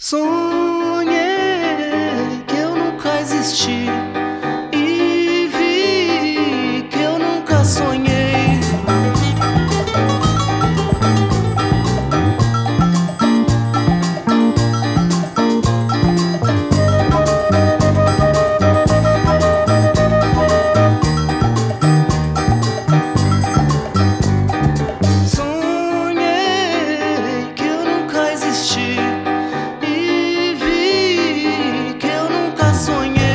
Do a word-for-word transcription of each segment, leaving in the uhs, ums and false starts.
Sonhei que eu nunca existi e vi que eu nunca sonhei. Sonhei que eu nunca existi e vi que eu nunca sonhei.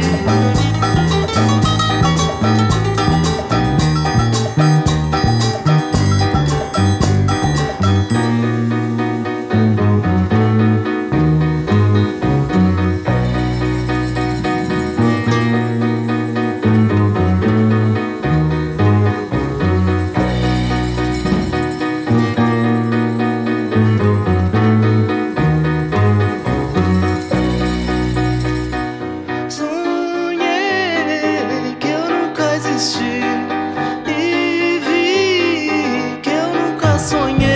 Sonhei que eu nunca existi e vi que eu nunca sonhei.